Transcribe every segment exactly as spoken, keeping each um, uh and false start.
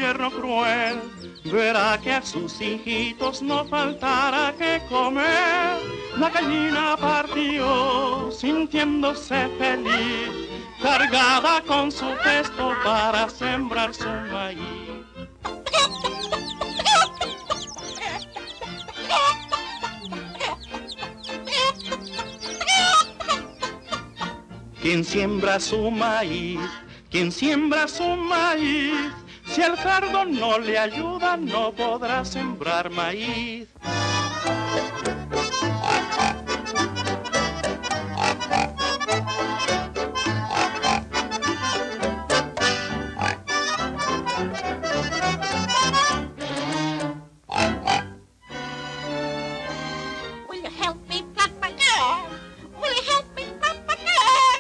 invierno cruel, verá que a sus hijitos no faltará que comer. La gallina partió sintiéndose feliz, cargada con su cesto para sembrar su maíz. Quien siembra su maíz, quien siembra su maíz, si el cerdo no le ayuda no podrá sembrar maíz. Will you help me pluck my girl? Will you help me pluck my girl?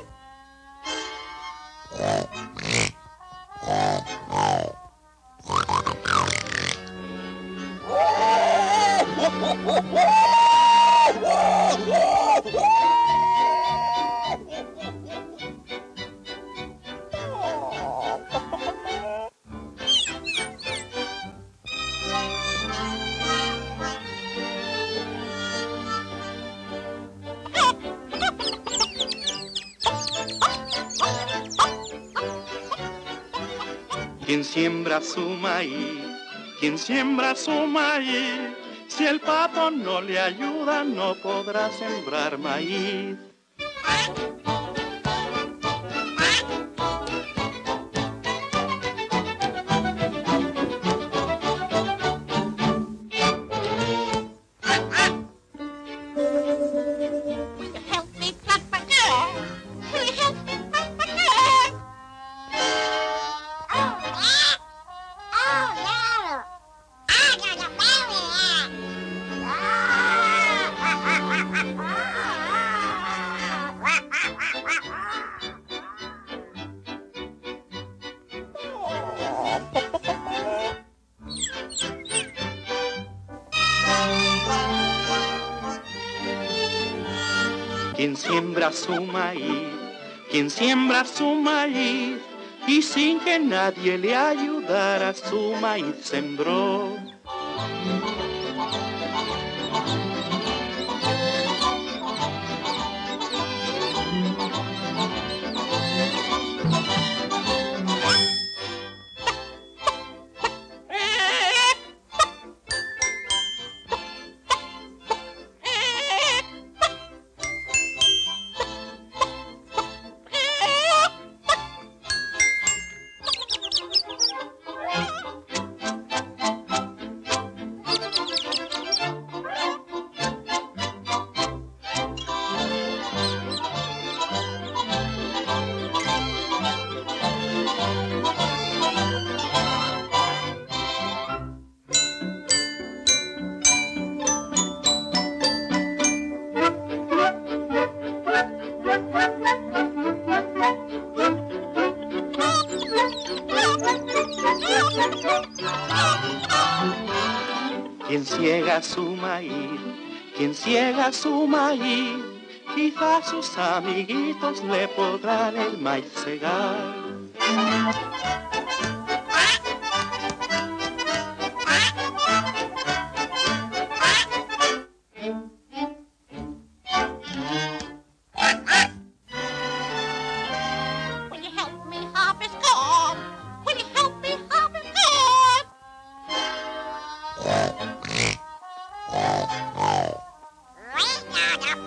Quien siembra su maíz, quien siembra su maíz, si el pato no le ayuda no podrá sembrar maíz. Will you help me pluck my girl? Will you help me pluck my girl? Oh, that? Oh, no. I got a Quien siembra su maíz, quien siembra su maíz, y sin que nadie le ayudara su maíz sembró. Quien ciega su maíz, quien ciega su maíz, quizás sus amiguitos le podrán el maíz cegar. Will you help me harvest corn? Will you help me harvest corn? We got a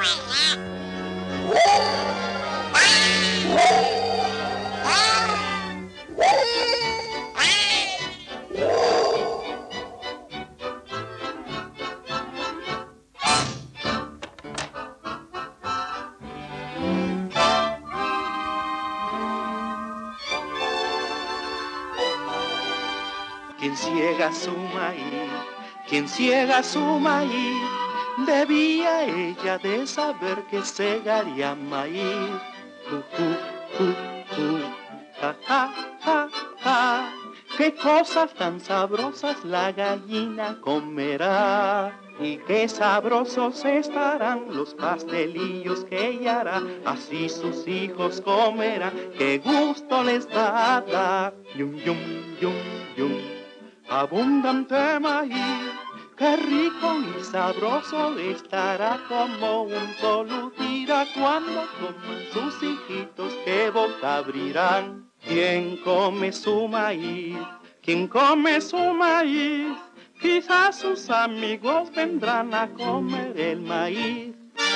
Quien ciega su maíz, quien ciega su maíz, debía ella de saber que segaría maíz. Ju, ju, ju, ju, ja, ja, ja, ja. qué cosas tan sabrosas la gallina comerá. Y qué sabrosos estarán los pastelillos que ella hará. Así sus hijos comerán, qué gusto les dará. Yum, yum, yum, yum, abundante maíz, qué rico y sabroso estará, como un solo tira cuando coman sus hijitos, qué boca abrirán. ¿Quién come su maíz? ¿Quién come su maíz? Quizás sus amigos vendrán a comer el maíz.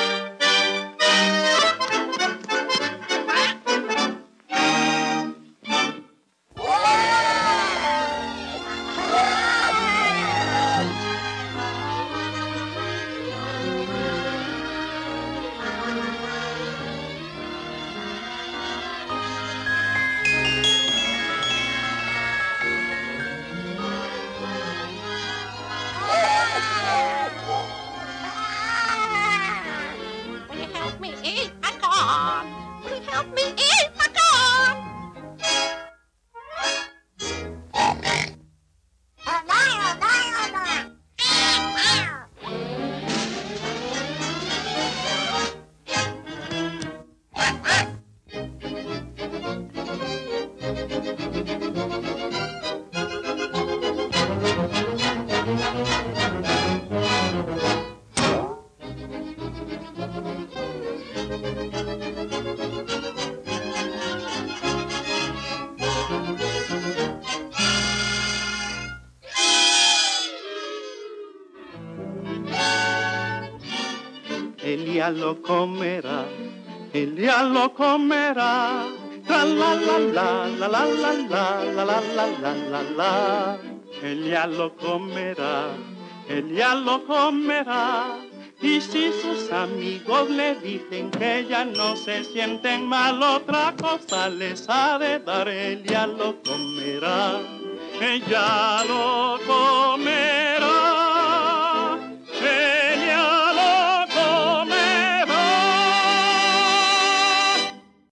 Elia lo comerá, Elia lo comerá, la la la la la la la la la la la la la la. Elia lo comerá, Elia lo comerá, y si sus amigos le dicen que ya no se sienten mal, otra cosa les ha de dar. Elia lo comerá, ella lo comerá.